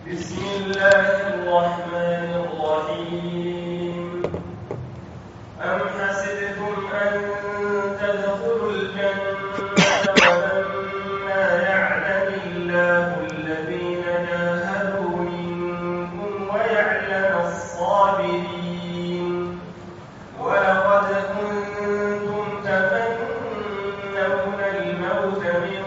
بسم الله الرحمن الرحيم أم حسبتم أن تدخلوا الجنة ولما يعلم الله الذين جاهدوا منكم ويعلم الصابرين ولقد كنتم تمنون الموت من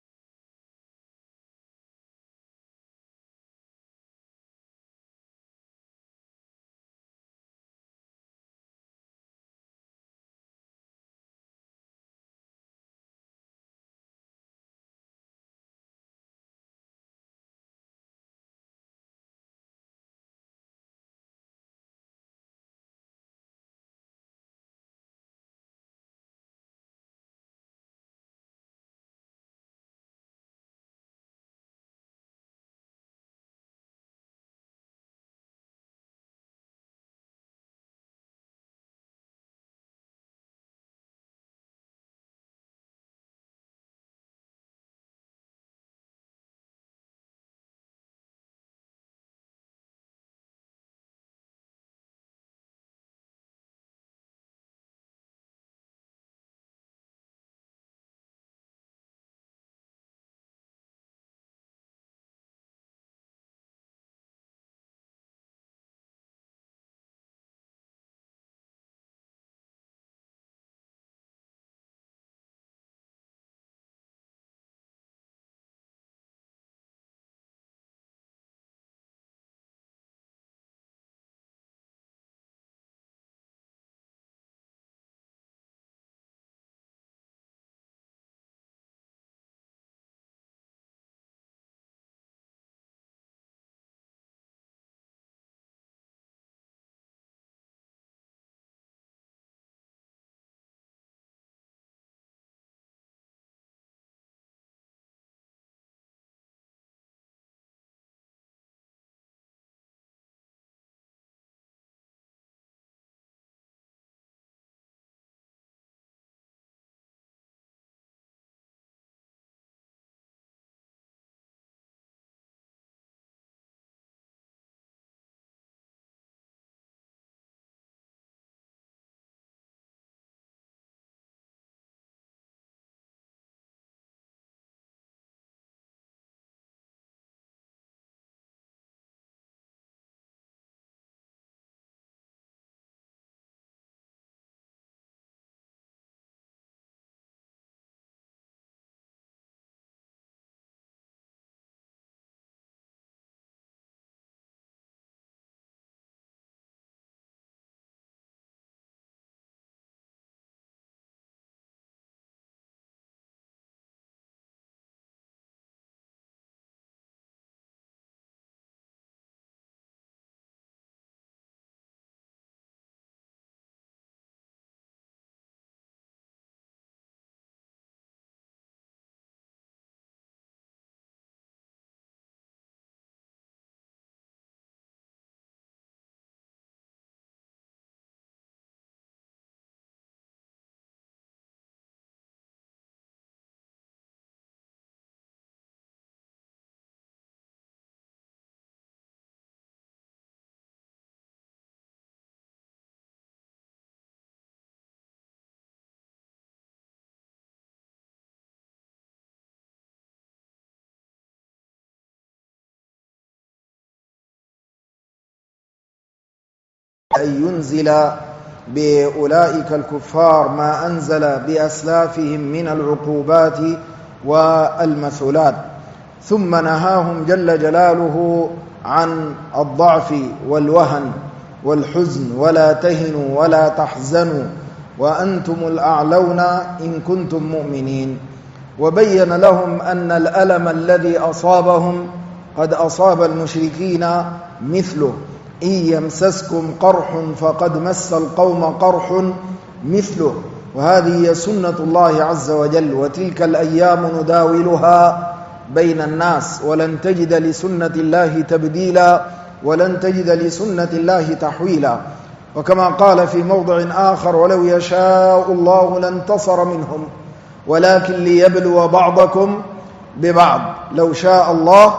أن ينزل بأولئك الكفار ما أنزل بأسلافهم من العقوبات والمثلات، ثم نهاهم جل جلاله عن الضعف والوهن والحزن، ولا تهنوا ولا تحزنوا وأنتم الأعلون إن كنتم مؤمنين. وبين لهم أن الألم الذي أصابهم قد أصاب المشركين مثله، إن يمسسكم قرح فقد مس القوم قرح مثله، وهذه هي سنة الله عز وجل، وتلك الأيام نداولها بين الناس، ولن تجد لسنة الله تبديلا ولن تجد لسنة الله تحويلا. وكما قال في موضع آخر: ولو يشاء الله لانتصر منهم ولكن ليبلو بعضكم ببعض. لو شاء الله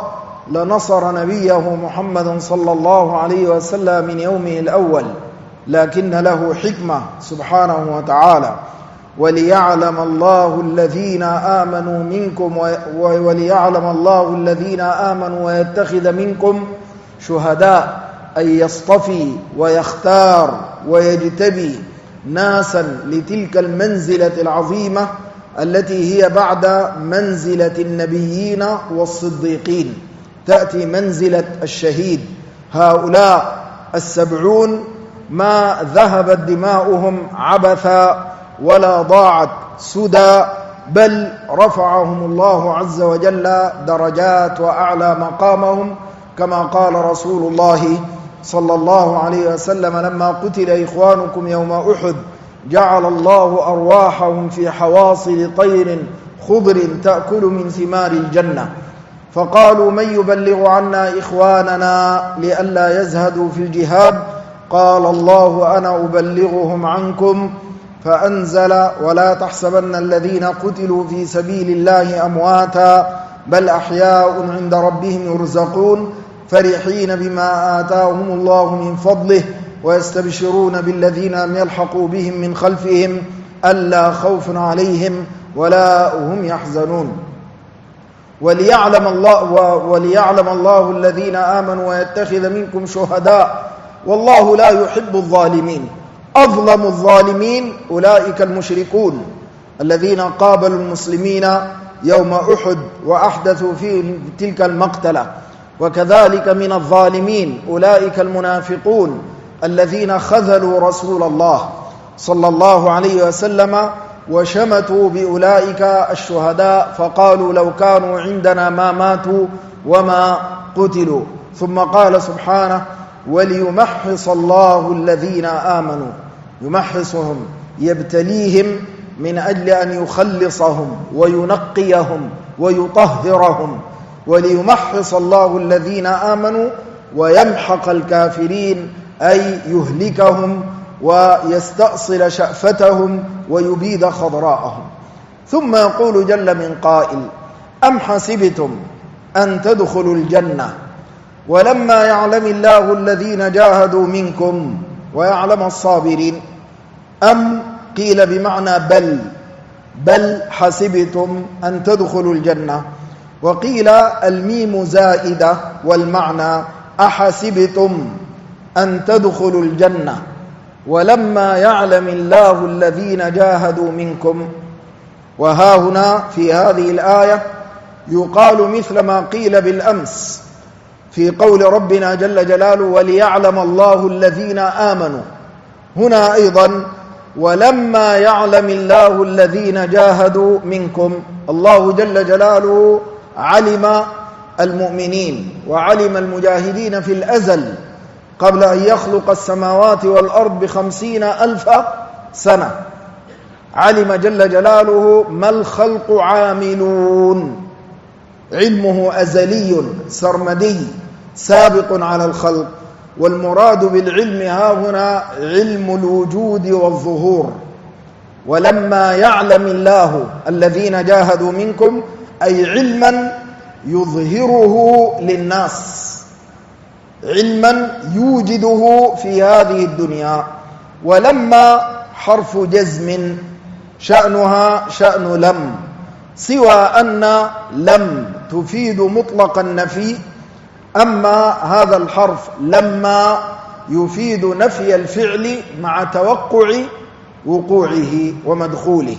لنصر نبيه محمد صلى الله عليه وسلم من يومه الأول، لكن له حكمة سبحانه وتعالى. وليعلم الله الذين آمنوا منكم وليعلم الله الذين آمنوا ويتخذ منكم شهداء، أي يصطفي ويختار ويجتبي ناسا لتلك المنزلة العظيمة التي هي بعد منزلة النبيين والصديقين، تأتي منزلة الشهيد. هؤلاء 70 ما ذهبت دماؤهم عبثا ولا ضاعت سدى، بل رفعهم الله عز وجل درجات وأعلى مقامهم، كما قال رسول الله صلى الله عليه وسلم: لما قتل إخوانكم يوم أحد جعل الله أرواحهم في حواصل طير خضر تأكل من ثمار الجنة. فقالوا: من يبلغ عنا إخواننا لئلا يزهدوا في الجهاد؟ قال الله: أنا أبلغهم عنكم. فأنزل: ولا تحسبن الذين قتلوا في سبيل الله أمواتا بل أحياء عند ربهم يرزقون فرحين بما آتاهم الله من فضله ويستبشرون بالذين لم يلحقوا بهم من خلفهم ألا خوف عليهم ولا هم يحزنون. وليعلم الله الذين آمنوا ويتخذ منكم شهداء والله لا يحب الظالمين. أظلم الظالمين أولئك المشركون الذين قابلوا المسلمين يوم أحد وأحدثوا فيه تلك المقتلة. وكذلك من الظالمين أولئك المنافقون الذين خذلوا رسول الله صلى الله عليه وسلم وشمتوا بأولئك الشهداء، فقالوا: لو كانوا عندنا ما ماتوا وما قتلوا. ثم قال سبحانه: وليمحص الله الذين آمنوا، يمحصهم يبتليهم من أجل أن يخلصهم وينقيهم ويطهرهم. وليمحص الله الذين آمنوا ويمحق الكافرين، أي يهلكهم ويستأصل شأفتهم ويبيد خضراءهم. ثم يقول جل من قائل: أم حسبتم أن تدخلوا الجنة ولما يعلم الله الذين جاهدوا منكم ويعلم الصابرين؟ أم قيل بمعنى بل حسبتم أن تدخلوا الجنة، وقيل الميم زائدة والمعنى أحسبتم أن تدخلوا الجنة ولما يعلم الله الذين جاهدوا منكم. وها هنا في هذه الآية يقال مثل ما قيل بالأمس في قول ربنا جل جلاله: وليعلم الله الذين آمنوا. هنا أيضا ولما يعلم الله الذين جاهدوا منكم. الله جل جلاله علم المؤمنين وعلم المجاهدين في الأزل قبل أن يخلق السماوات والأرض ب50,000 سنة. علم جل جلاله ما الخلق عاملون، علمه أزلي سرمدي سابق على الخلق. والمراد بالعلم ها هنا علم الوجود والظهور. ولما يعلم الله الذين جاهدوا منكم، أي علما يظهره للناس، علما يوجده في هذه الدنيا. ولما حرف جزم شأنها شأن لم، سوى أن لم تفيد مطلق النفي، أما هذا الحرف لما يفيد نفي الفعل مع توقع وقوعه ومدخوله.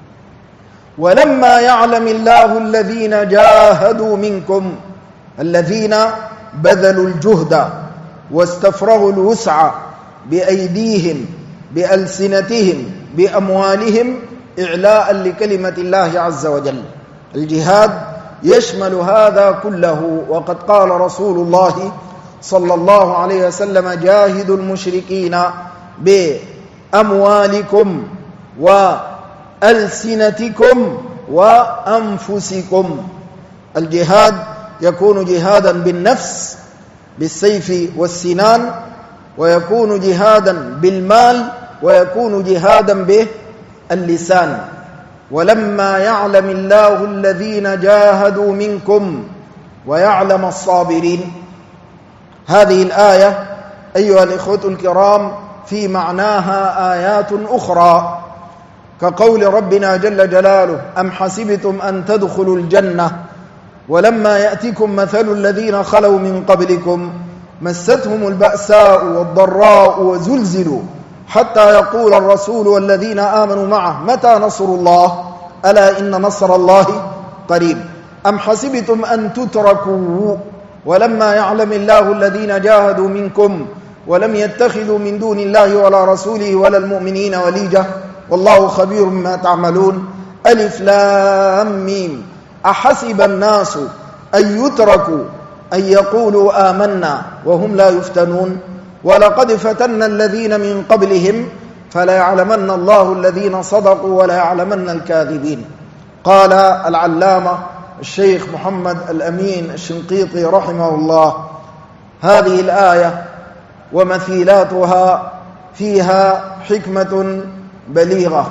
ولما يعلم الله الذين جاهدوا منكم، الذين بذلوا الجهد واستفرغوا الوسع بأيديهم بألسنتهم بأموالهم إعلاء لكلمة الله عز وجل. الجهاد يشمل هذا كله. وقد قال رسول الله صلى الله عليه وسلم: جاهدوا المشركين بأموالكم وألسنتكم وأنفسكم. الجهاد يكون جهادا بالنفس بالسيف والسنان، ويكون جهادا بالمال، ويكون جهادا باللسان. ولما يعلم الله الذين جاهدوا منكم ويعلم الصابرين. هذه الآية أيها الإخوة الكرام في معناها آيات أخرى كقول ربنا جل جلاله: أم حسبتم أن تدخلوا الجنة ولما يأتكم مثل الذين خلوا من قبلكم مستهم البأساء والضراء وزلزلوا حتى يقول الرسول والذين آمنوا معه متى نصر الله ألا إن نصر الله قريب. أم حسبتم أن تتركوا ولما يعلم الله الذين جاهدوا منكم ولم يتخذوا من دون الله ولا رسوله ولا المؤمنين وليجة والله خبير بما تعملون. ألف لام ميم. أحسب الناس أن يتركوا أن يقولوا آمنا وهم لا يفتنون ولقد فتنا الذين من قبلهم فليعلمن الله الذين صدقوا وليعلمن الكاذبين. قال العلامة الشيخ محمد الأمين الشنقيطي رحمه الله: هذه الآية ومثيلاتها فيها حكمة بليغة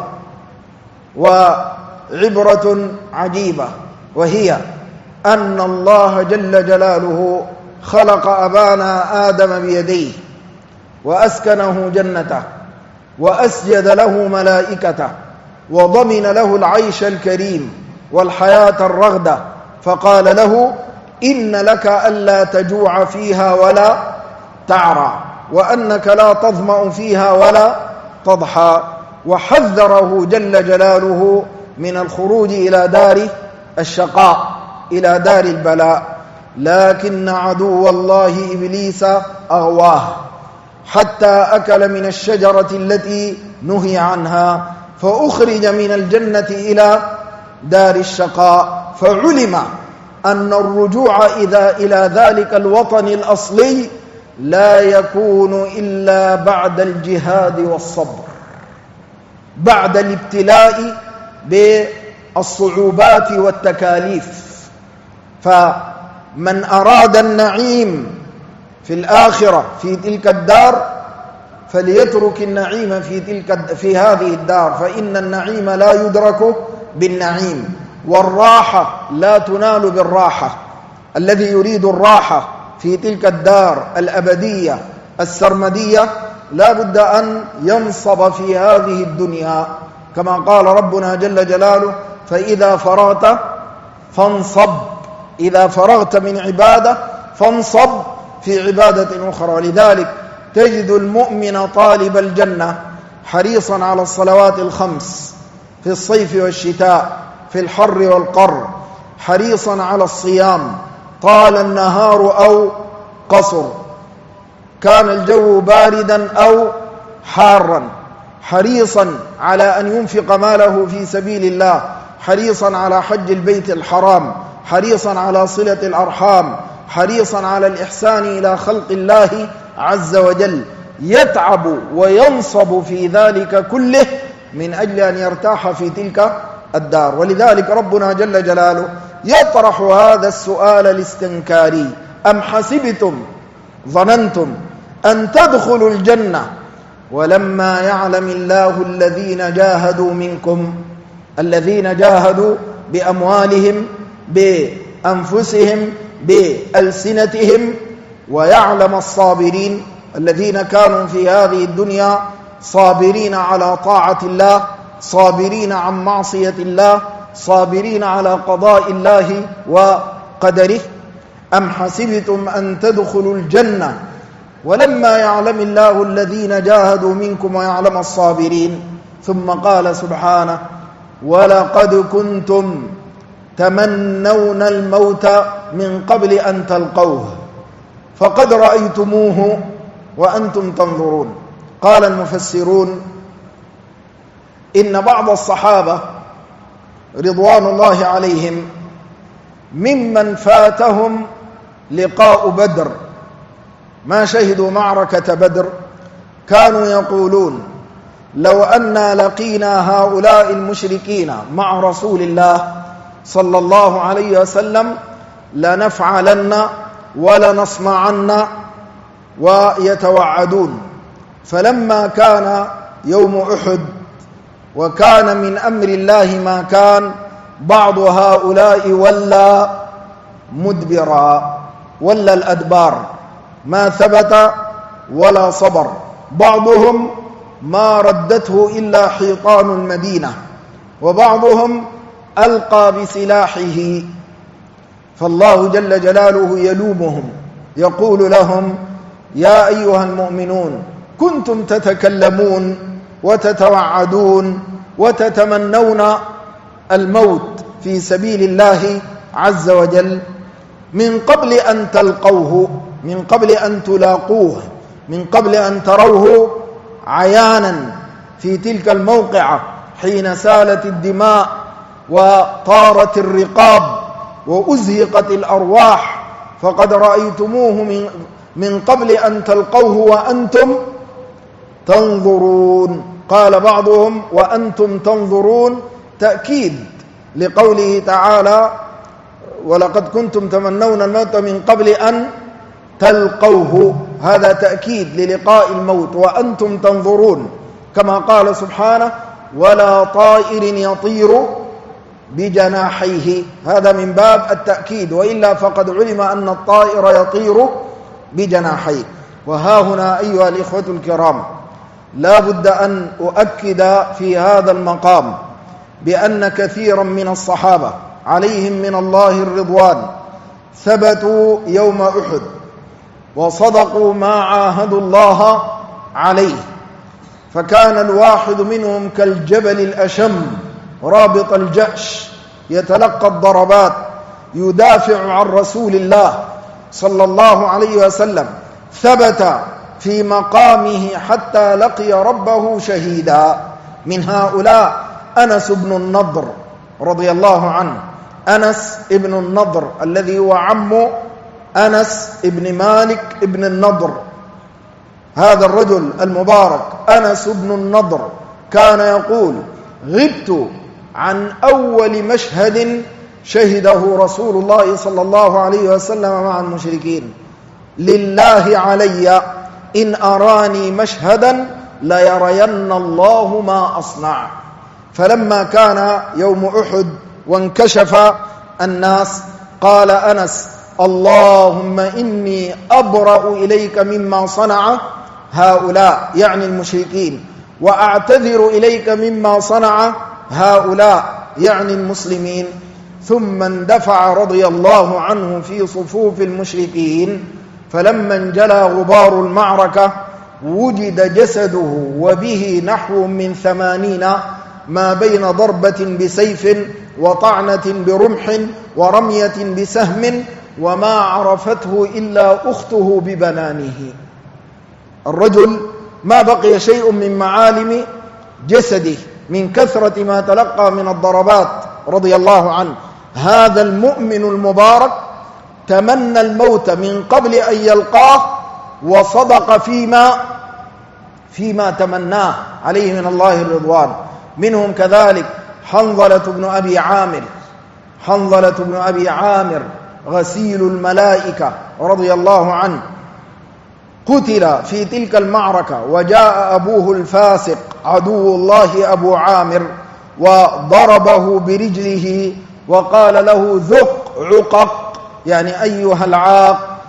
وعبرة عجيبة، وهي أن الله جل جلاله خلق أبانا آدم بيديه وأسكنه جنته وأسجد له ملائكته وضمن له العيش الكريم والحياة الرغدة، فقال له: إن لك ألا تجوع فيها ولا تعرى وأنك لا تظمأ فيها ولا تضحى، وحذره جل جلاله من الخروج إلى دار الشقاء إلى دار البلاء. لكن عدو الله إبليس أغواه حتى أكل من الشجرة التي نهي عنها فأخرج من الجنة إلى دار الشقاء، فعلم أن الرجوع إلى ذلك الوطن الأصلي لا يكون إلا بعد الجهاد والصبر، بعد الابتلاء بالصعوبات والتكاليف. فمن أراد النعيم في الآخرة في تلك الدار فليترك النعيم في هذه الدار، فإن النعيم لا يدرك بالنعيم، والراحة لا تنال بالراحة. الذي يريد الراحة في تلك الدار الأبدية السرمدية لا بد أن ينصب في هذه الدنيا، كما قال ربنا جل جلاله: فإذا فرغت فانصب، إذا فرغت من عبادة فانصب في عبادة أخرى. لذلك تجد المؤمن طالب الجنة حريصا على الصلوات الخمس في الصيف والشتاء في الحر والقر، حريصا على الصيام طال النهار أو قصر، كان الجو باردا أو حارا، حريصا على أن ينفق ماله في سبيل الله، حريصا على حج البيت الحرام، حريصا على صلة الأرحام، حريصا على الإحسان إلى خلق الله عز وجل، يتعب وينصب في ذلك كله من أجل أن يرتاح في تلك الدار. ولذلك ربنا جل جلاله يطرح هذا السؤال الاستنكاري: أم حسبتم ظننتم أن تدخلوا الجنة ولما يعلم الله الذين جاهدوا منكم، الذين جاهدوا بأموالهم بأنفسهم بألسنتهم، ويعلم الصابرين الذين كانوا في هذه الدنيا صابرين على طاعة الله، صابرين عن معصية الله، صابرين على قضاء الله وقدره. أم حسبتم أن تدخلوا الجنة ولما يعلم الله الذين جاهدوا منكم ويعلم الصابرين. ثم قال سبحانه: ولقد كنتم تمنون الموت من قبل أن تلقوه فقد رأيتموه وأنتم تنظرون. قال المفسرون: إن بعض الصحابة رضوان الله عليهم ممن فاتهم لقاء بدر، ما شهدوا معركة بدر، كانوا يقولون: لو أنا لقينا هؤلاء المشركين مع رسول الله صلى الله عليه وسلم لنفعلن ولنصنعن، ويتوعدون. فلما كان يوم أحد وكان من أمر الله ما كان، بعض هؤلاء ولى مدبرا ولا الأدبار، ما ثبت ولا صبر. بعضهم ما ردته إلا حيطان المدينة، وبعضهم ألقى بسلاحه. فالله جل جلاله يلومهم، يقول لهم: يا أيها المؤمنون كنتم تتكلمون وتتوعدون وتتمنون الموت في سبيل الله عز وجل من قبل أن تلقوه، من قبل أن تلاقوه، من قبل أن تروه عيانا في تلك الموقعة حين سالت الدماء وطارت الرقاب وأزهقت الأرواح، فقد رأيتموه من قبل أن تلقوه وأنتم تنظرون. قال بعضهم: وأنتم تنظرون تأكيد لقوله تعالى: ولقد كنتم تمنون الموت من قبل أن تلقوه، هذا تأكيد للقاء الموت، وأنتم تنظرون، كما قال سبحانه: ولا طائر يطير بجناحيه، هذا من باب التأكيد، وإلا فقد علم أن الطائر يطير بجناحيه. وها هنا أيها الإخوة الكرام لا بد أن أؤكد في هذا المقام بأن كثيرا من الصحابة عليهم من الله الرضوان ثبتوا يوم أحد وصدقوا ما عاهدوا الله عليه، فكان الواحد منهم كالجبل الأشم رابط الجأش يتلقى الضربات، يدافع عن رسول الله صلى الله عليه وسلم، ثبت في مقامه حتى لقي ربه شهيدا. من هؤلاء أنس بن النضر رضي الله عنه، أنس بن النضر الذي هو عم أنس بن مالك بن النضر، هذا الرجل المبارك أنس بن النضر كان يقول: غبت عن أول مشهد شهده رسول الله صلى الله عليه وسلم مع المشركين، لله علي إن أراني مشهدا ليرين الله ما أصنع. فلما كان يوم أحد وانكشف الناس قال أنس: اللهم إني أبرأ إليك مما صنع هؤلاء، يعني المشركين، وأعتذر إليك مما صنع هؤلاء، يعني المسلمين. ثم اندفع رضي الله عنه في صفوف المشركين، فلما انجلى غبار المعركة وجد جسده وبه نحو من 80 ما بين ضربة بسيف وطعنة برمح ورمية بسهم، وما عرفته إلا أخته ببنانه. الرجل ما بقي شيء من معالم جسده من كثرة ما تلقى من الضربات رضي الله عنه. هذا المؤمن المبارك تمنى الموت من قبل أن يلقاه، وصدق فيما تمناه عليه من الله الرضوان. منهم كذلك حنظلة بن أبي عامر غسيل الملائكة رضي الله عنه، قتل في تلك المعركة، وجاء أبوه الفاسق عدو الله أبو عامر وضربه برجله وقال له: ذق عقق، يعني أيها العاق،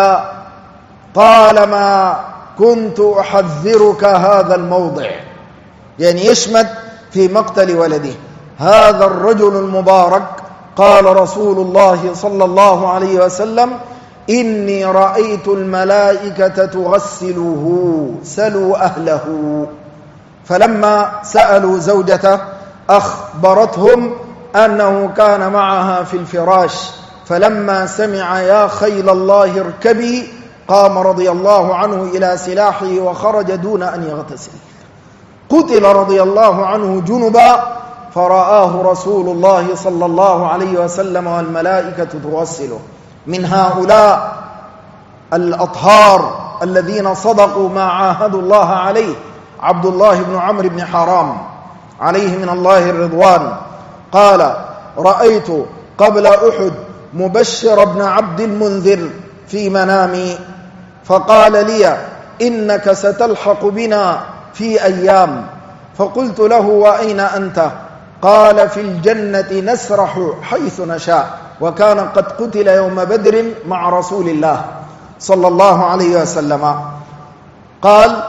فطالما كنت أحذرك هذا الموضع، يعني يشمت في مقتل ولده. هذا الرجل المبارك قال رسول الله صلى الله عليه وسلم: إني رأيت الملائكة تغسله، سلوا أهله. فلما سألوا زوجته أخبرتهم أنه كان معها في الفراش، فلما سمع يا خيل الله اركبي قام رضي الله عنه إلى سلاحه وخرج دون أن يغتسل. قتل رضي الله عنه جنبا، فرآه رسول الله صلى الله عليه وسلم والملائكة تغسله. من هؤلاء الأطهار الذين صدقوا ما عاهدوا الله عليه عبد الله بن عمرو بن حرام عليه من الله الرضوان، قال: رأيت قبل أحد مبشر بن عبد المنذر في منامي، فقال لي: إنك ستلحق بنا في أيام. فقلت له: وأين أنت؟ قال: في الجنة نسرح حيث نشاء، وكان قد قتل يوم بدر مع رسول الله صلى الله عليه وسلم. قال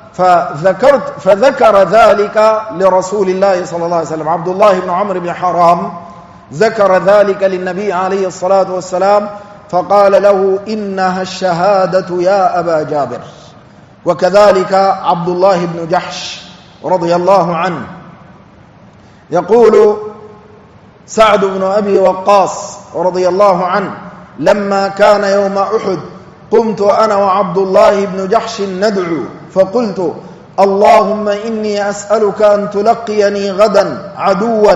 فذكر ذلك لرسول الله صلى الله عليه وسلم. عبد الله بن عمرو بن حرام ذكر ذلك للنبي عليه الصلاة والسلام فقال له إنها الشهادة يا أبا جابر. وكذلك عبد الله بن جحش رضي الله عنه. يقول سعد بن أبي وقاص رضي الله عنه لما كان يوم أحد قمت أنا وعبد الله بن جحش ندعو فقلت اللهم إني أسألك أن تلقيني غدا عدوا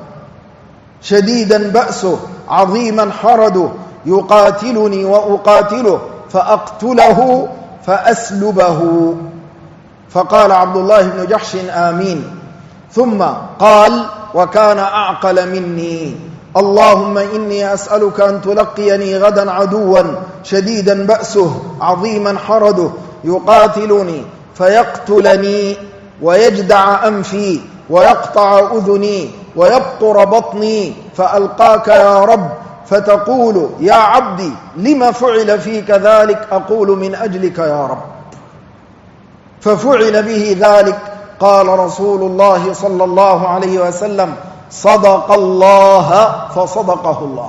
شديدا بأسه عظيما حرده يقاتلني وأقاتله فأقتله فأسلبه. فقال عبد الله بن جحش آمين. ثم قال وكان أعقل مني اللهم إني أسألك أن تلقيني غدا عدوا شديدا بأسه عظيما حرده يقاتلني فيقتلني ويجدع أنفي ويقطع أذني ويبطر بطني فألقاك يا رب فتقول يا عبدي لما فعل فيك ذلك أقول من أجلك يا رب. ففعل به ذلك. قال رسول الله صلى الله عليه وسلم صدق الله فصدقه الله.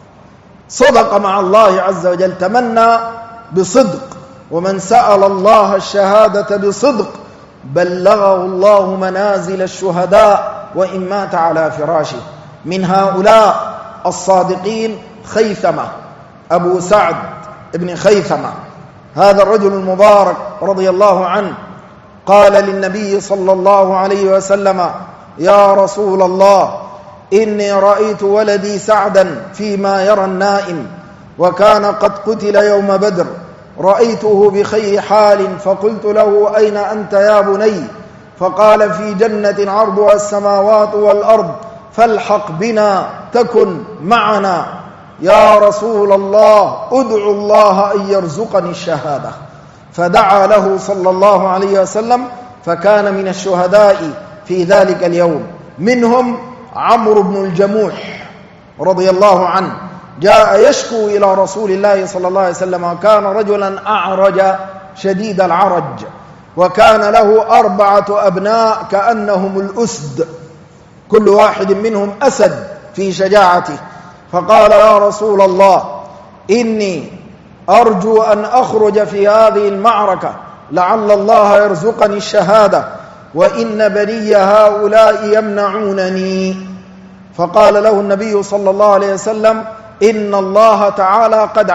صدق مع الله عز وجل، تمنى بصدق، ومن سأل الله الشهادة بصدق بلغه الله منازل الشهداء وإن مات على فراشه. من هؤلاء الصادقين خيثمة أبو سعد ابن خيثمة، هذا الرجل المبارك رضي الله عنه قال للنبي صلى الله عليه وسلم يا رسول الله إني رأيت ولدي سعدا فيما يرى النائم وكان قد قتل يوم بدر، رأيته بخير حال فقلت له أين أنت يا بني؟ فقال في جنة عرضها السماوات والأرض فالحق بنا تكن معنا. يا رسول الله ادعو الله أن يرزقني الشهادة. فدعا له صلى الله عليه وسلم فكان من الشهداء في ذلك اليوم. منهم عمرو بن الجموح رضي الله عنه جاء يشكو إلى رسول الله صلى الله عليه وسلم، كان رجلا أعرج شديد العرج وكان له 4 أبناء كأنهم الأسد، كل واحد منهم أسد في شجاعته. فقال يا رسول الله إني أرجو أن أخرج في هذه المعركة لعل الله يرزقني الشهادة وإن بني هؤلاء يمنعونني. فقال له النبي صلى الله عليه وسلم إن الله تعالى قد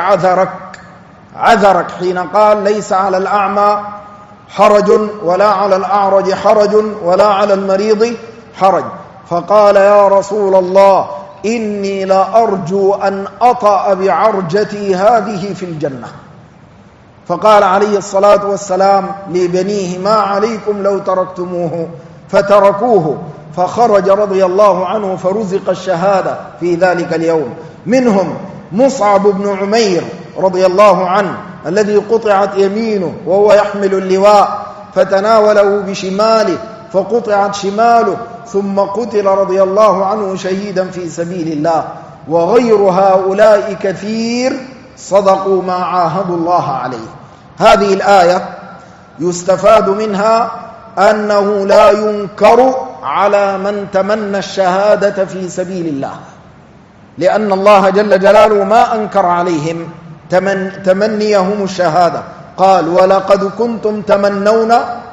عذرك حين قال ليس على الأعمى حرج ولا على الأعرج حرج ولا على المريض حرج. فقال يا رسول الله إني لأرجو أن أطأ بعرجتي هذه في الجنة. فقال عليه الصلاة والسلام لبنيه ما عليكم لو تركتموه؟ فتركوه، فخرج رضي الله عنه فرزق الشهادة في ذلك اليوم. منهم مصعب بن عمير رضي الله عنه الذي قطعت يمينه وهو يحمل اللواء فتناوله بشماله فقطعت شماله ثم قتل رضي الله عنه شهيدا في سبيل الله. وغير هؤلاء كثير صدقوا ما عاهدوا الله عليه. هذه الآية يستفاد منها أنه لا ينكر على من تمنى الشهادة في سبيل الله، لأن الله جل جلاله ما أنكر عليهم تمنيهم الشهادة. قال ولقد كنتم تمنون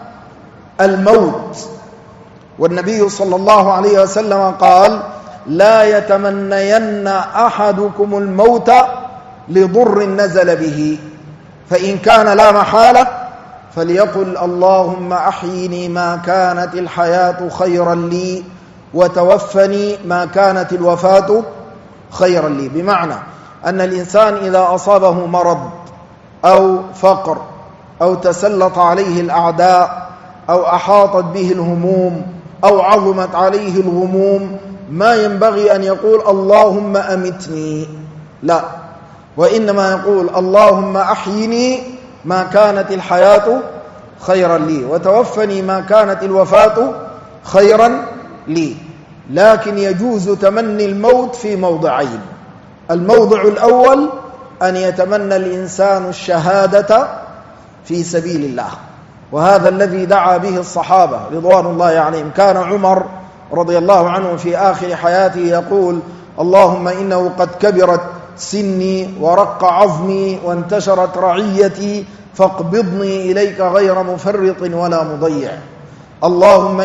الموت، والنبي صلى الله عليه وسلم قال لا يتمنين أحدكم الموت لضر نزل به، فإن كان لا محالة فليقل اللهم أحيني ما كانت الحياة خيرا لي وتوفني ما كانت الوفاة خيرا لي. بمعنى أن الإنسان إذا أصابه مرض أو فقر أو تسلط عليه الأعداء أو أحاطت به الهموم أو عظمت عليه الغموم ما ينبغي أن يقول اللهم أمتني، لا، وإنما يقول اللهم أحيني ما كانت الحياة خيرا لي وتوفني ما كانت الوفاة خيرا لي. لكن يجوز تمني الموت في موضعين: الموضع الأول أن يتمنى الإنسان الشهادة في سبيل الله، وهذا الذي دعا به الصحابة رضوان الله عليهم. كان عمر رضي الله عنه في آخر حياته يقول: اللهم إنه قد كبرت سني ورق عظمي وانتشرت رعيتي فاقبضني إليك غير مفرط ولا مضيع. اللهم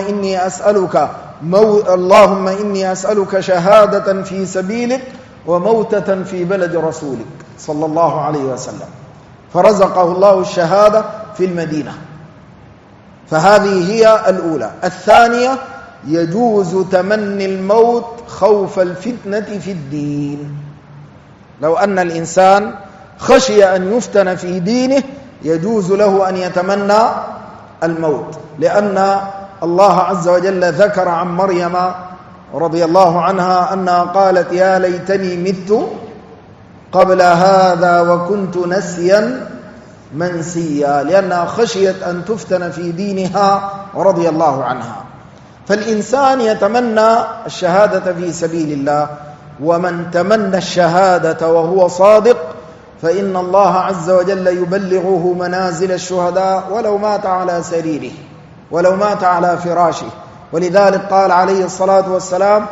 إني أسألك شهادة في سبيلك وموتة في بلد رسولك صلى الله عليه وسلم، فرزقه الله الشهادة في المدينة. فهذه هي الأولى. الثانية: يجوز تمني الموت خوف الفتنة في الدين. لو أن الإنسان خشي أن يفتن في دينه يجوز له أن يتمنى الموت، لأن الله عز وجل ذكر عن مريم رضي الله عنها أنها قالت: يا ليتني مت قبل هذا وكنت نسيا منسيا، لأنها خشيت أن تفتن في دينها رضي الله عنها. فالإنسان يتمنى الشهادة في سبيل الله، ومن تمنى الشهادة وهو صادق فإن الله عز وجل يبلغه منازل الشهداء ولو مات على سريره، ولو مات على فراشه. ولذلك قال عليه الصلاة والسلام: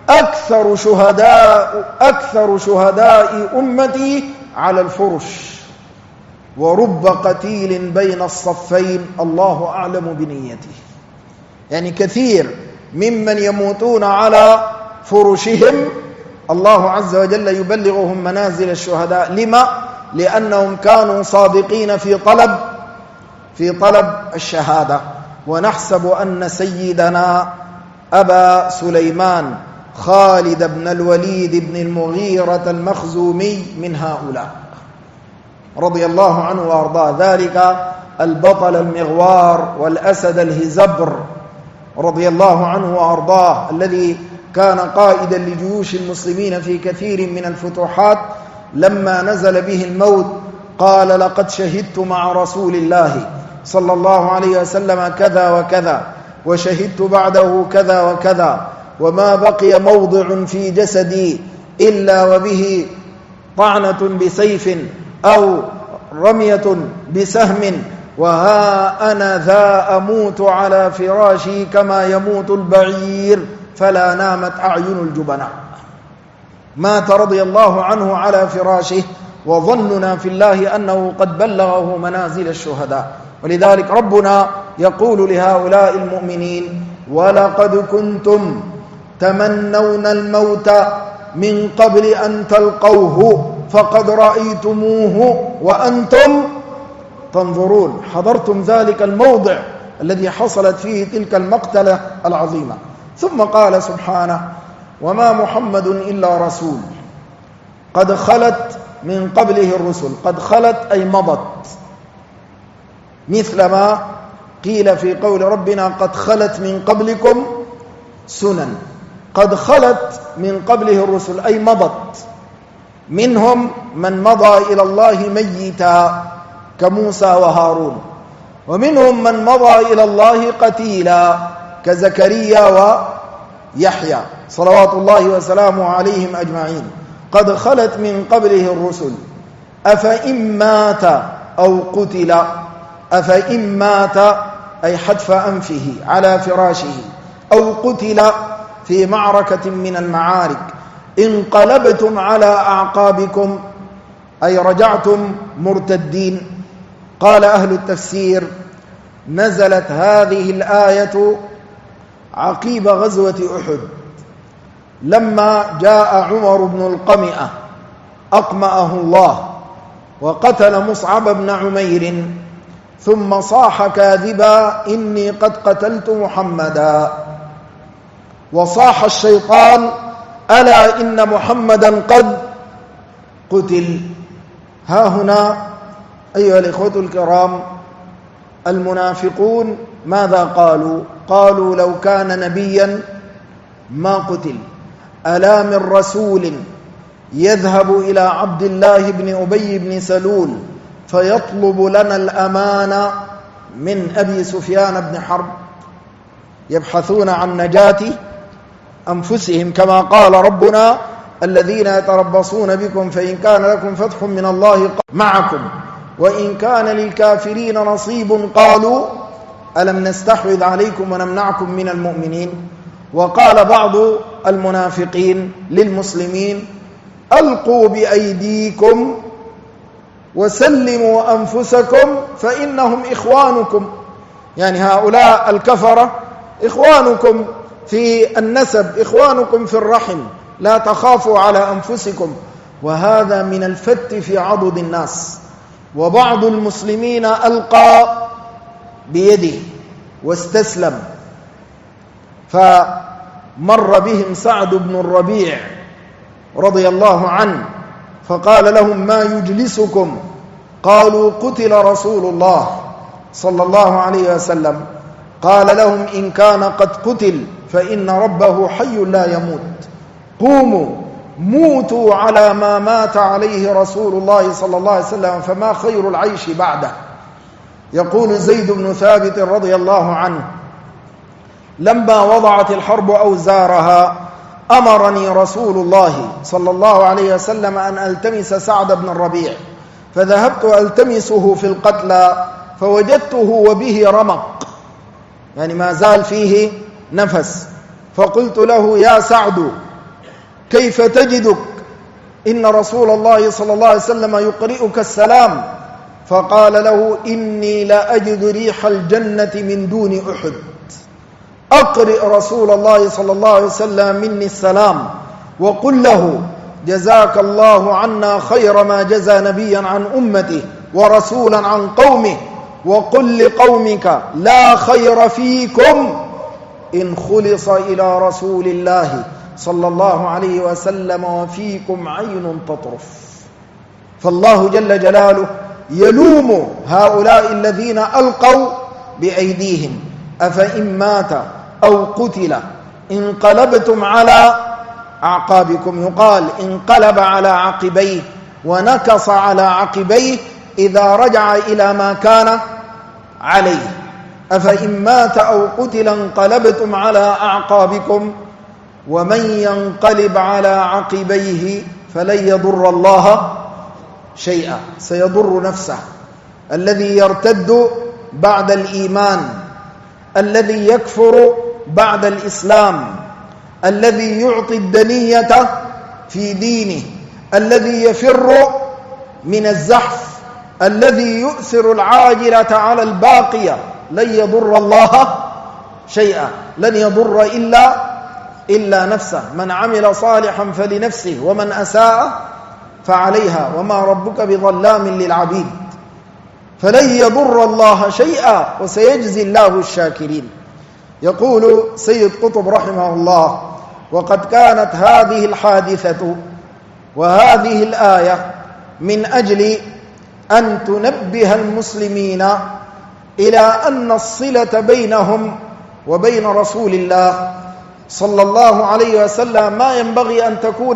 أكثر شهداء أمتي على الفرش، ورب قتيل بين الصفين الله أعلم بنيته. يعني كثير ممن يموتون على فرشهم الله عز وجل يبلغهم منازل الشهداء. لما؟ لأنهم كانوا صادقين في طلب الشهادة. ونحسب أن سيدنا أبا سليمان خالد بن الوليد بن المغيرة المخزومي من هؤلاء رضي الله عنه وأرضاه، ذلك البطل المغوار والأسد الهزبر رضي الله عنه وأرضاه، الذي كان قائدا لجيوش المسلمين في كثير من الفتوحات. لما نزل به الموت قال: لقد شهدت مع رسول الله صلى الله عليه وسلم كذا وكذا، وشهدت بعده كذا وكذا، وما بقي موضع في جسدي إلا وبه طعنة بسيف أو رمية بسهم، وها أنا ذا أموت على فراشي كما يموت البعير فلا نامت أعين الجبناء. مات رضي الله عنه على فراشه، وظننا في الله أنه قد بلغه منازل الشهداء. ولذلك ربنا يقول لهؤلاء المؤمنين: ولقد كنتم تمنون الموت من قبل أن تلقوه فقد رأيتموه وأنتم تنظرون. حضرتم ذلك الموضع الذي حصلت فيه تلك المقتلة العظيمة. ثم قال سبحانه: وما محمد إلا رسول قد خلت من قبله الرسل. قد خلت أي مضت، مثل ما قيل في قول ربنا: قد خلت من قبلكم سنن. قد خلت من قبله الرسل أي مضت، منهم من مضى إلى الله ميتا كموسى وهارون، ومنهم من مضى إلى الله قتيلا كزكريا ويحيى صلوات الله وسلامه عليهم أجمعين. قد خلت من قبله الرسل أفإن مات أو قتل. أفإن مات أي حتف أنفه على فراشه، أو قتل في معركة من المعارك، انقلبتم على أعقابكم أي رجعتم مرتدين. قال أهل التفسير: نزلت هذه الآية عقيب غزوة أحد، لما جاء عمر بن القمئة أقمأه الله وقتل مصعب بن عمير، ثم صاح كاذبا: إني قد قتلت محمدا. وصاح الشيطان: ألا إن محمدا قد قتل. ها هنا أيها الإخوة الكرام، المنافقون ماذا قالوا؟ قالوا: لو كان نبيا ما قتل. ألا من رسول يذهب إلى عبد الله بن أبي بن سلول فيطلب لنا الأمان من أبي سفيان بن حرب؟ يبحثون عن نجاة أنفسهم، كما قال ربنا: الذين يتربصون بكم فإن كان لكم فتح من الله معكم وإن كان للكافرين نصيب قالوا ألم نستحوذ عليكم ونمنعكم من المؤمنين. وقال بعض المنافقين للمسلمين ألقوا بأيديكم وسلموا أنفسكم فإنهم إخوانكم، يعني هؤلاء الكفرة إخوانكم في النسب، إخوانكم في الرحم، لا تخافوا على أنفسكم. وهذا من الفت في عضد الناس. وبعض المسلمين ألقى بيده واستسلم، فمر بهم سعد بن الربيع رضي الله عنه فقال لهم ما يجلسكم؟ قالوا قتل رسول الله صلى الله عليه وسلم. قال لهم إن كان قد قتل فإن ربه حي لا يموت، قوموا موتوا على ما مات عليه رسول الله صلى الله عليه وسلم فما خير العيش بعده. يقول زيد بن ثابت رضي الله عنه لما وضعت الحرب أوزارها أمرني رسول الله صلى الله عليه وسلم أن ألتمس سعد بن الربيع، فذهبت ألتمسه في القتلى فوجدته وبه رمق، يعني ما زال فيه نفس، فقلت له يا سعد كيف تجدك؟ إن رسول الله صلى الله عليه وسلم يقرئك السلام. فقال له إني لا أجد ريح الجنة من دون أحد، أقرئ رسول الله صلى الله عليه وسلم مني السلام وقل له جزاك الله عنا خير ما جزى نبيا عن أمته ورسولا عن قومه، وقل لقومك لا خير فيكم إن خلص إلى رسول الله صلى الله عليه وسلم وفيكم عين تطرف. فالله جل جلاله يلوم هؤلاء الذين ألقوا بأيديهم أفإن مات أو قتل انقلبتم على أعقابكم. يقال انقلب على عقبيه ونكص على عقبيه إذا رجع إلى ما كان عليه. أفإن مات أو قتل انقلبتم على أعقابكم ومن ينقلب على عقبيه فلن يضر الله شيئا، سيضر نفسه. الذي يرتد بعد الإيمان، الذي يكفر بعد الإسلام، الذي يعطي الدنية في دينه، الذي يفر من الزحف، الذي يؤثر العاجلة على الباقية، لن يضر الله شيئا، لن يضر إلا نفسه. من عمل صالحا فلنفسه ومن أساء فعليها وما ربك بظلام للعبيد. فلن يضر الله شيئا وسيجزي الله الشاكرين. يقول سيد قطب رحمه الله وقد كانت هذه الحادثة وهذه الآية من أجل أن تنبه المسلمين إلى أن الصلة بينهم وبين رسول الله صلى الله عليه وسلم ما ينبغي أن تكون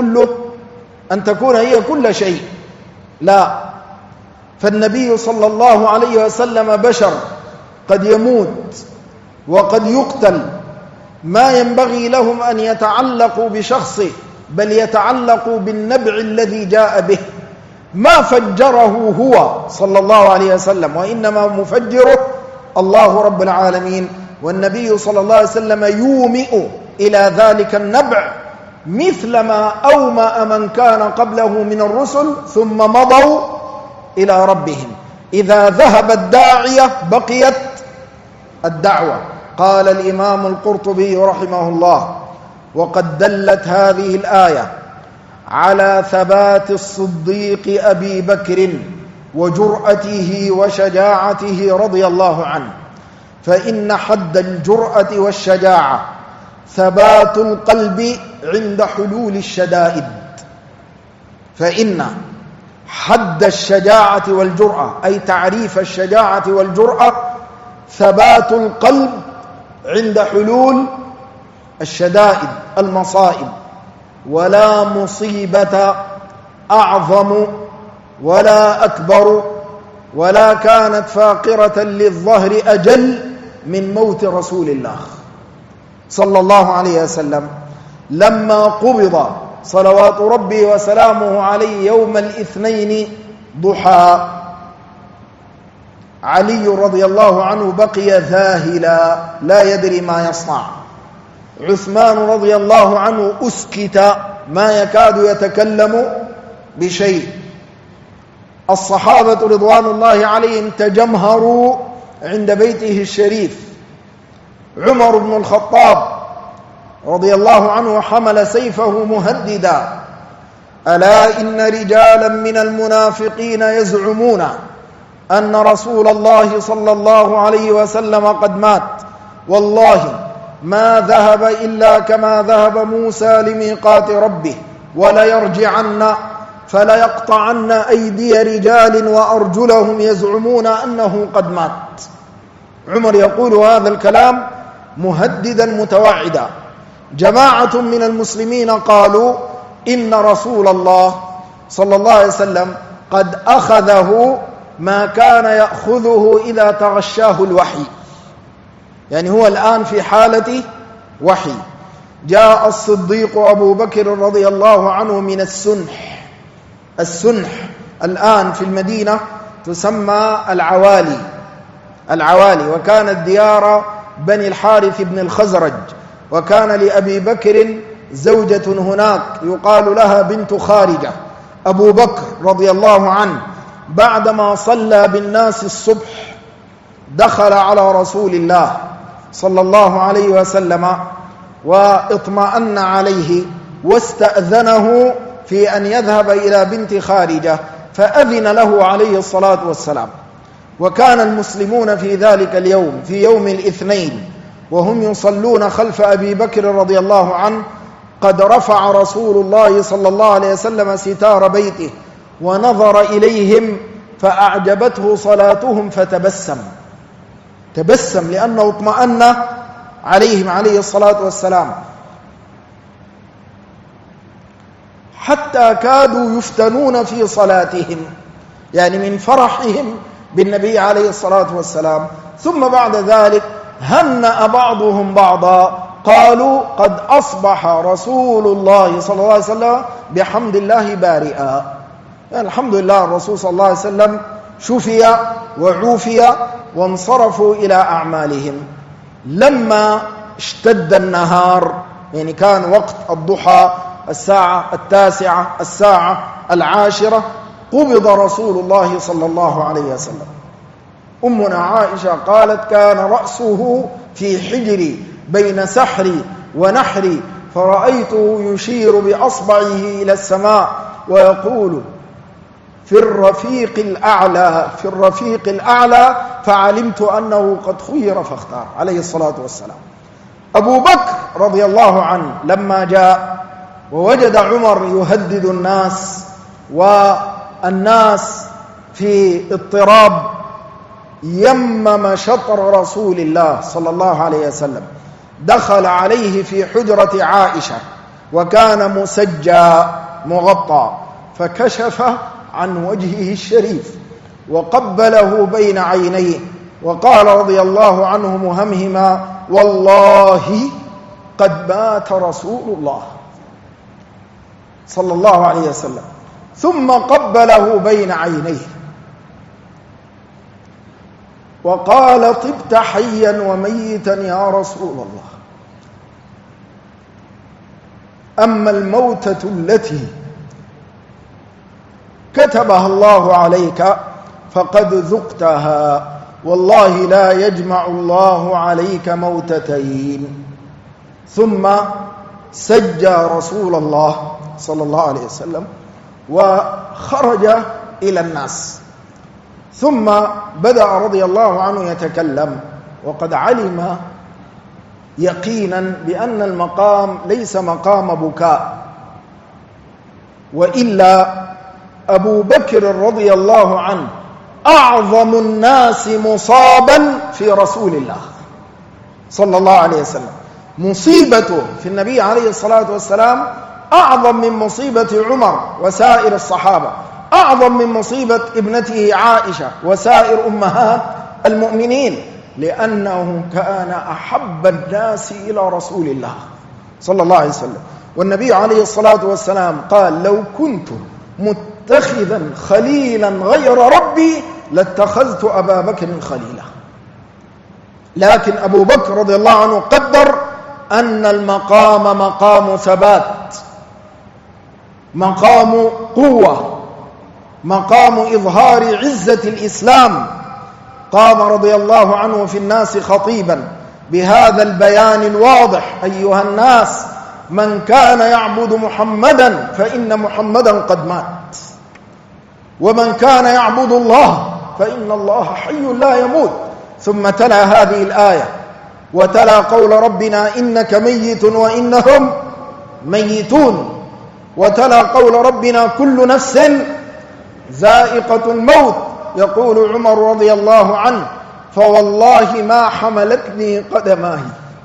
هي كل شيء، لا. فالنبي صلى الله عليه وسلم بشر قد يموت وقد يقتل، ما ينبغي لهم أن يتعلقوا بشخصه بل يتعلقوا بالنبع الذي جاء به، ما فجره هو صلى الله عليه وسلم، وإنما مفجره الله رب العالمين. والنبي صلى الله عليه وسلم يومئ إلى ذلك النبع مثل ما أومأ من كان قبله من الرسل ثم مضوا إلى ربهم. إذا ذهب الداعية بقيت الدعوة. قال الإمام القرطبي رحمه الله وقد دلت هذه الآية على ثبات الصديق أبي بكر وجرأته وشجاعته رضي الله عنه، فإن حد الجرأة والشجاعة ثبات القلب عند حلول الشدائد. فإن حد الشجاعة والجرأة أي تعريف الشجاعة والجرأة ثبات القلب عند حلول الشدائد المصائب. ولا مصيبة أعظم ولا أكبر ولا كانت فاقرة للظهر أجل من موت رسول الله صلى الله عليه وسلم. لما قبض صلوات ربي وسلامه عليه يوم الاثنين ضحى. علي رضي الله عنه بقي ذاهلا لا يدري ما يصنع. عثمان رضي الله عنه أسكت ما يكاد يتكلم بشيء. الصحابة رضوان الله عليهم تجمهروا عند بيته الشريف. عمر بن الخطاب رضي الله عنه حمل سيفه مهددا: ألا إن رجالا من المنافقين يزعمون أن رسول الله صلى الله عليه وسلم قد مات، والله ما ذهب إلا كما ذهب موسى لميقات ربه، وليرجعن فليقطعن أيدي رجال وأرجلهم يزعمون أنه قد مات. عمر يقول هذا الكلام مهددا متوعدا. جماعة من المسلمين قالوا إن رسول الله صلى الله عليه وسلم قد أخذه ما كان يأخذه إذا تغشاه الوحي، يعني هو الآن في حالة وحي. جاء الصديق أبو بكر رضي الله عنه من السنح. السنح الآن في المدينة تسمى العوالي، وكانت ديار بني الحارث بن الخزرج، وكان لأبي بكر زوجة هناك يقال لها بنت خارجة. أبو بكر رضي الله عنه بعدما صلى بالناس الصبح دخل على رسول الله صلى الله عليه وسلم واطمأن عليه، واستأذنه في أن يذهب إلى بنت خارجة، فأذن له عليه الصلاة والسلام. وكان المسلمون في ذلك اليوم في يوم الاثنين وهم يصلون خلف أبي بكر رضي الله عنه، قد رفع رسول الله صلى الله عليه وسلم ستار بيته ونظر إليهم فأعجبته صلاتهم فتبسم لأنه اطمأن عليهم عليه الصلاة والسلام، حتى كادوا يفتنون في صلاتهم، يعني من فرحهم بالنبي عليه الصلاة والسلام. ثم بعد ذلك هنأ بعضهم بعضا، قالوا قد أصبح رسول الله صلى الله عليه وسلم بحمد الله بارئا، يعني الحمد لله الرسول صلى الله عليه وسلم شفي وعوفي وانصرفوا إلى أعمالهم. لما اشتد النهار، يعني كان وقت الضحى الساعة 9 الساعة 10، قبض رسول الله صلى الله عليه وسلم. أمنا عائشة قالت كان رأسه في حجري بين سحري ونحري، فرأيته يشير بأصبعه إلى السماء ويقول في الرفيق الأعلى، فعلمت أنه قد خير فاختار عليه الصلاة والسلام. أبو بكر رضي الله عنه لما جاء ووجد عمر يهدد الناس والناس في اضطراب، يمم شطر رسول الله صلى الله عليه وسلم، دخل عليه في حجرة عائشة وكان مسجى مغطى، فكشف عن وجهه الشريف وقبله بين عينيه وقال رضي الله عنه مهمهما: والله قد مات رسول الله صلى الله عليه وسلم، ثم قبله بين عينيه وقال: طبت حيا وميتا يا رسول الله، أما الموتة التي كتبها الله عليك فقد ذقتها، والله لا يجمع الله عليك موتتين. ثم سجى رسول الله صلى الله عليه وسلم وخرج إلى الناس، ثم بدأ رضي الله عنه يتكلم، وقد علم يقينا بأن المقام ليس مقام بكاء، وإلا أبو بكر رضي الله عنه أعظم الناس مصابا في رسول الله صلى الله عليه وسلم. مصيبته في النبي عليه الصلاة والسلام أعظم من مصيبة عمر وسائر الصحابة، أعظم من مصيبة ابنته عائشة وسائر أمهات المؤمنين، لأنه كان أحب الناس إلى رسول الله صلى الله عليه وسلم. والنبي عليه الصلاة والسلام قال: لو كنت متخذا خليلا غير ربي لاتخذت أبا بكر خليلا. لكن أبو بكر رضي الله عنه قدر أن المقام مقام ثبات، مقام قوة، مقام إظهار عزة الإسلام. قام رضي الله عنه في الناس خطيبا بهذا البيان الواضح: أيها الناس، من كان يعبد محمدا فإن محمدا قد مات، ومن كان يعبد الله فإن الله حي لا يموت. ثم تلا هذه الآية وتلا قول ربنا: إنك ميت وإنهم ميتون. وتلا قول ربنا: كل نفس ذائقة الموت. يقول عمر رضي الله عنه: فوالله ما حملتني قدماي.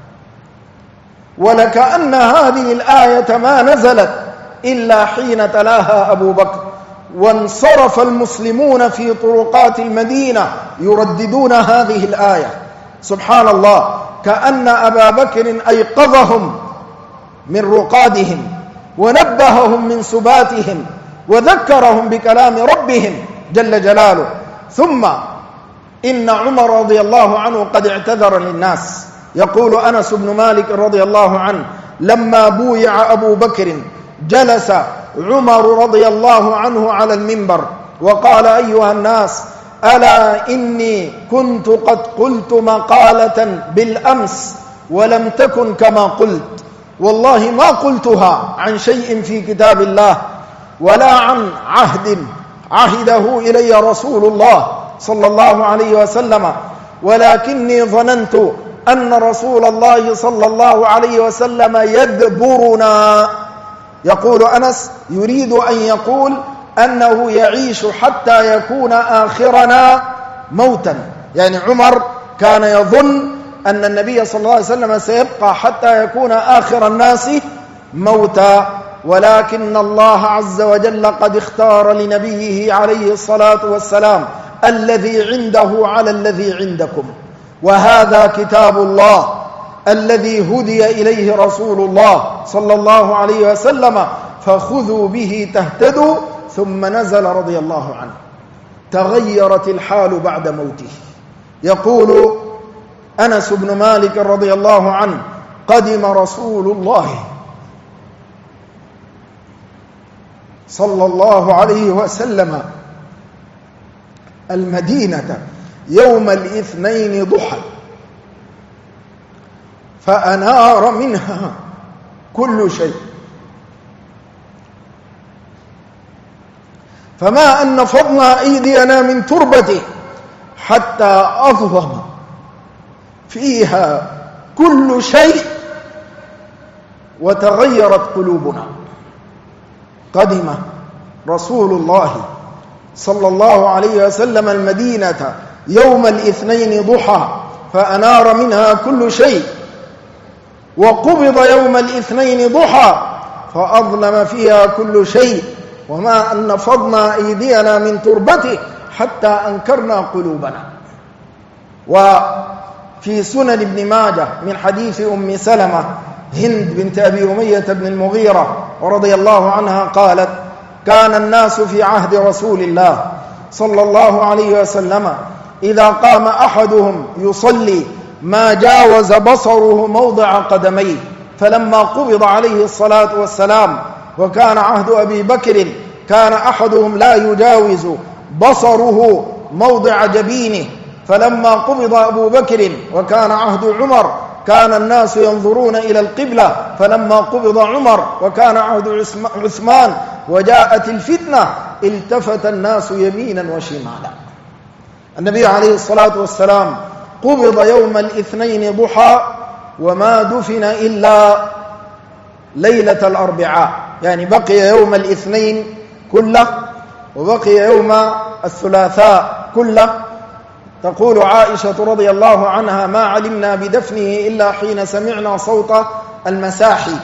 ولكأن هذه الآية ما نزلت إلا حين تلاها أبو بكر، وانصرف المسلمون في طرقات المدينة يرددون هذه الآية. سبحان الله، كأن أبا بكر أيقظهم من رقادهم ونبههم من سباتهم وذكرهم بكلام ربهم جل جلاله. ثم إن عمر رضي الله عنه قد اعتذر للناس. يقول أنس بن مالك رضي الله عنه: لما بويع أبو بكر جلس عمر رضي الله عنه على المنبر وقال: أيها الناس، ألا إني كنت قد قلت مقالة بالأمس ولم تكن كما قلت، والله ما قلتها عن شيء في كتاب الله ولا عن عهد عهده إلي رسول الله صلى الله عليه وسلم، ولكني ظننت أن رسول الله صلى الله عليه وسلم يدبرنا. يقول أنس: يريد أن يقول أنه يعيش حتى يكون آخرنا موتا. يعني عمر كان يظن أن النبي صلى الله عليه وسلم سيبقى حتى يكون آخر الناس موتا، ولكن الله عز وجل قد اختار لنبيه عليه الصلاة والسلام الذي عنده على الذي عندكم، وهذا كتاب الله الذي هدي إليه رسول الله صلى الله عليه وسلم، فخذوا به تهتدوا. ثم نزل رضي الله عنه: تغيرت الحال بعد موته. يقول أنس بن مالك رضي الله عنه: قدم رسول الله صلى الله عليه وسلم المدينة يوم الاثنين ضحى، فأنار منها كل شيء، فما أن نفضنا أيدينا من تربته حتى أظلم فيها كل شيء وتغيرت قلوبنا. قدم رسول الله صلى الله عليه وسلم المدينة يوم الاثنين ضحى، فأنار منها كل شيء، وقبض يوم الاثنين ضحى فأظلم فيها كل شيء، وما أن نفضنا أيدينا من تربته حتى أنكرنا قلوبنا. وفي سنن ابن ماجه من حديث أم سلمة هند بنت أبي أمية بن المغيرة رضي الله عنها قالت: كان الناس في عهد رسول الله صلى الله عليه وسلم إذا قام أحدهم يصلي ما جاوز بصره موضع قدميه، فلما قبض عليه الصلاة والسلام وكان عهد أبي بكر كان أحدهم لا يجاوز بصره موضع جبينه، فلما قبض أبو بكر وكان عهد عمر كان الناس ينظرون إلى القبلة، فلما قبض عمر وكان عهد عثمان وجاءت الفتنة التفت الناس يمينا وشمالا. النبي عليه الصلاة والسلام قبض يوم الاثنين ضحى، وما دفن إلا ليلة الأربعاء، يعني بقي يوم الاثنين كله وبقي يوم الثلاثاء كله. تقول عائشة رضي الله عنها: ما علمنا بدفنه إلا حين سمعنا صوت المساحي.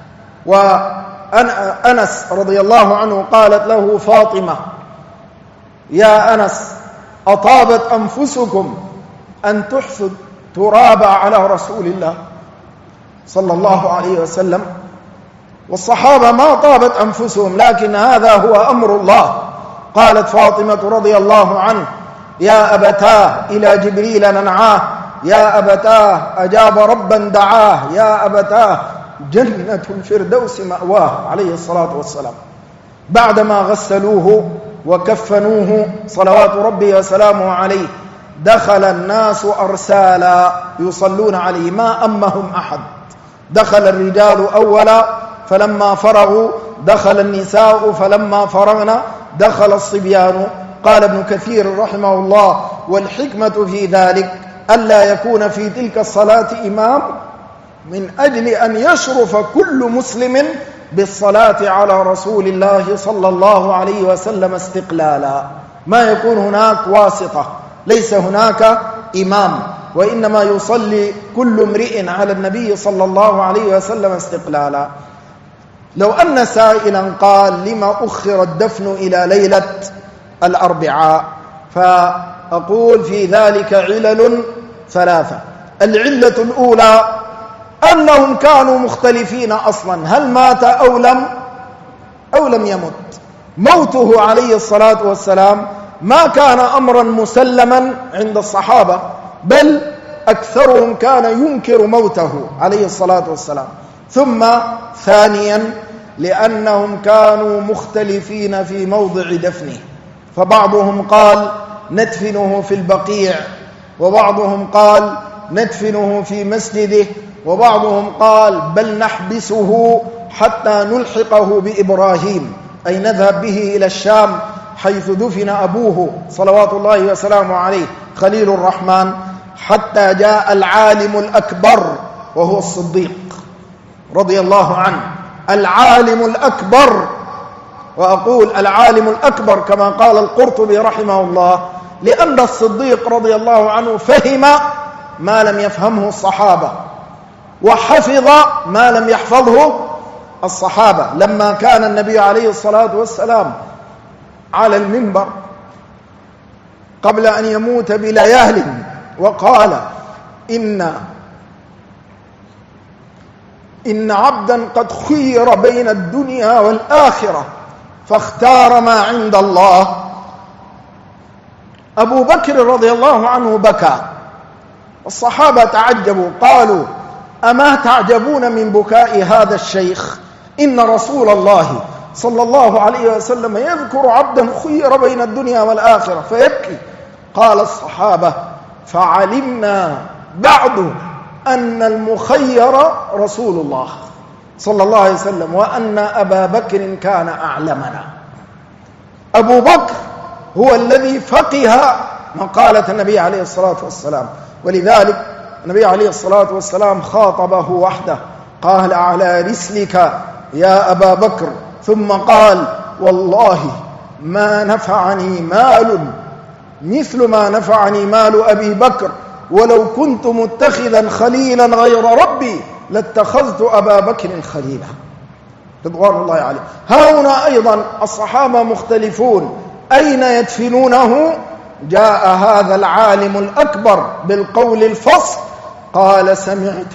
وأنس رضي الله عنه قالت له فاطمة: يا أنس، أطابت أنفسكم أن تحثوا التراب على رسول الله صلى الله عليه وسلم؟ والصحابة ما طابت أنفسهم، لكن هذا هو أمر الله. قالت فاطمة رضي الله عنه: يا أبتاه إلى جبريل ننعاه، يا أبتاه أجاب ربا دعاه، يا أبتاه جنة الفردوس مأواه، عليه الصلاة والسلام. بعدما غسلوه وكفنوه صلوات ربي وسلامه عليه، دخل الناس أرسالا يصلون عليه، ما أمهم أحد. دخل الرجال أولا، فلما فرغوا دخل النساء، فلما فرغنا دخل الصبيان. قال ابن كثير رحمه الله: والحكمة في ذلك ألا يكون في تلك الصلاة إمام، من أجل أن يشرف كل مسلم بالصلاة على رسول الله صلى الله عليه وسلم استقلالا، ما يكون هناك واسطة، ليس هناك إمام، وإنما يصلي كل امرئ على النبي صلى الله عليه وسلم استقلالا. لو أن سائلا قال: لما أخر الدفن إلى ليلة الأربعاء؟ فأقول في ذلك علل ثلاثة. العلة الأولى أنهم كانوا مختلفين أصلا، هل مات أو لم يمت. موته عليه الصلاة والسلام ما كان أمرا مسلما عند الصحابة، بل أكثرهم كان ينكر موته عليه الصلاة والسلام. ثم ثانيا لأنهم كانوا مختلفين في موضع دفنه، فبعضهم قال ندفنه في البقيع، وبعضهم قال ندفنه في مسجده، وبعضهم قال بل نحبسه حتى نلحقه بإبراهيم، أي نذهب به إلى الشام حيث دفن أبوه صلوات الله وسلامه عليه خليل الرحمن، حتى جاء العالم الأكبر وهو الصديق رضي الله عنه، العالم الأكبر. وأقول العالم الأكبر كما قال القرطبي رحمه الله، لأن الصديق رضي الله عنه فهم ما لم يفهمه الصحابة، وحفظ ما لم يحفظه الصحابة. لما كان النبي عليه الصلاة والسلام على المنبر قبل أن يموت بليال وقال: إن عبدا قد خير بين الدنيا والآخرة فاختار ما عند الله، أبو بكر رضي الله عنه بكى، الصحابة تعجبوا، قالوا: أما تعجبون من بكاء هذا الشيخ؟ إن رسول الله صلى الله عليه وسلم يذكر عبدا خير بين الدنيا والآخرة فيبكي. قال الصحابة: فعلمنا بعد أن المخير رسول الله صلى الله عليه وسلم، وأن أبا بكر كان أعلمنا. أبو بكر هو الذي فقه مقالة النبي عليه الصلاة والسلام، ولذلك النبي عليه الصلاة والسلام خاطبه وحده، قال: على رسلك يا أبا بكر، ثم قال: والله ما نفعني مال مثل ما نفعني مال أبي بكر، ولو كنت متخذا خليلا غير ربي لاتخذت أبا بكر خليلا رضوان الله عليه. هنا أيضا الصحابة مختلفون أين يدفنونه. جاء هذا العالم الأكبر بالقول الفصل، قال: سمعت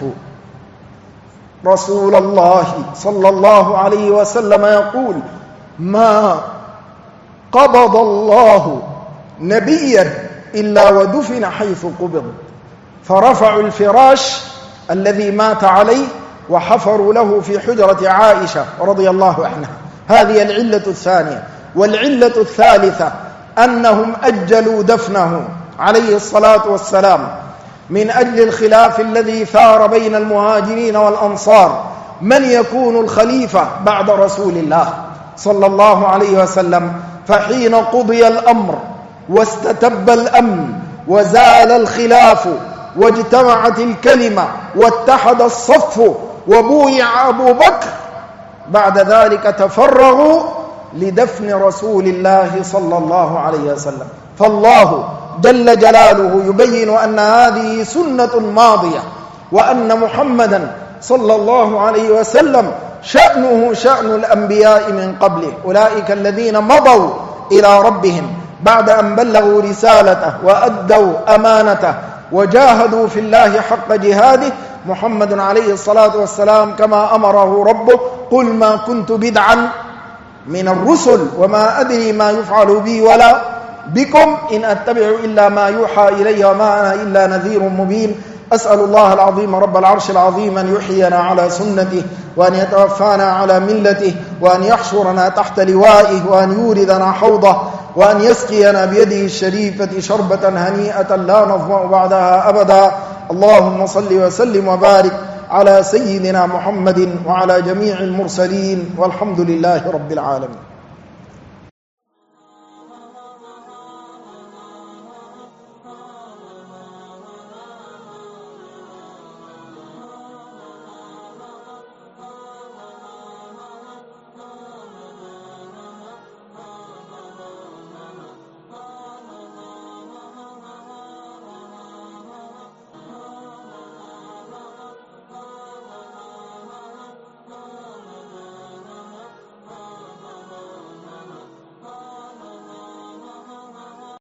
رسول الله صلى الله عليه وسلم يقول: ما قبض الله نبيا إلا ودفن حيث قبض. فرفعوا الفراش الذي مات عليه وحفروا له في حجرة عائشة رضي الله عنها. هذه العلة الثانية. والعلة الثالثة أنهم أجلوا دفنه عليه الصلاة والسلام من أجل الخلاف الذي ثار بين المهاجرين والأنصار، من يكون الخليفة بعد رسول الله صلى الله عليه وسلم. فحين قضي الأمر واستتب الأمن وزال الخلاف واجتمعت الكلمة واتحد الصف وبويع أبو بكر، بعد ذلك تفرغوا لدفن رسول الله صلى الله عليه وسلم. فالله جل جلاله يبين أن هذه سنة ماضية، وأن محمدا صلى الله عليه وسلم شأنه شأن الأنبياء من قبله، أولئك الذين مضوا إلى ربهم بعد أن بلغوا رسالته وأدوا أمانته وجاهدوا في الله حق جهاده، محمد عليه الصلاة والسلام كما أمره ربه: قل ما كنت بدعا من الرسل وما أدري ما يفعل بي ولا بكم إن أتبع إلا ما يوحى إلي وما أنا إلا نذير مبين. أسأل الله العظيم رب العرش العظيم أن يحيينا على سنته، وأن يتوفانا على ملته، وأن يحشرنا تحت لوائه، وأن يوردنا حوضه، وأن يسقينا بيده الشريفة شربة هنيئة لا نظمأ بعدها أبدا. اللهم صل وسلم وبارك على سيدنا محمد وعلى جميع المرسلين، والحمد لله رب العالمين.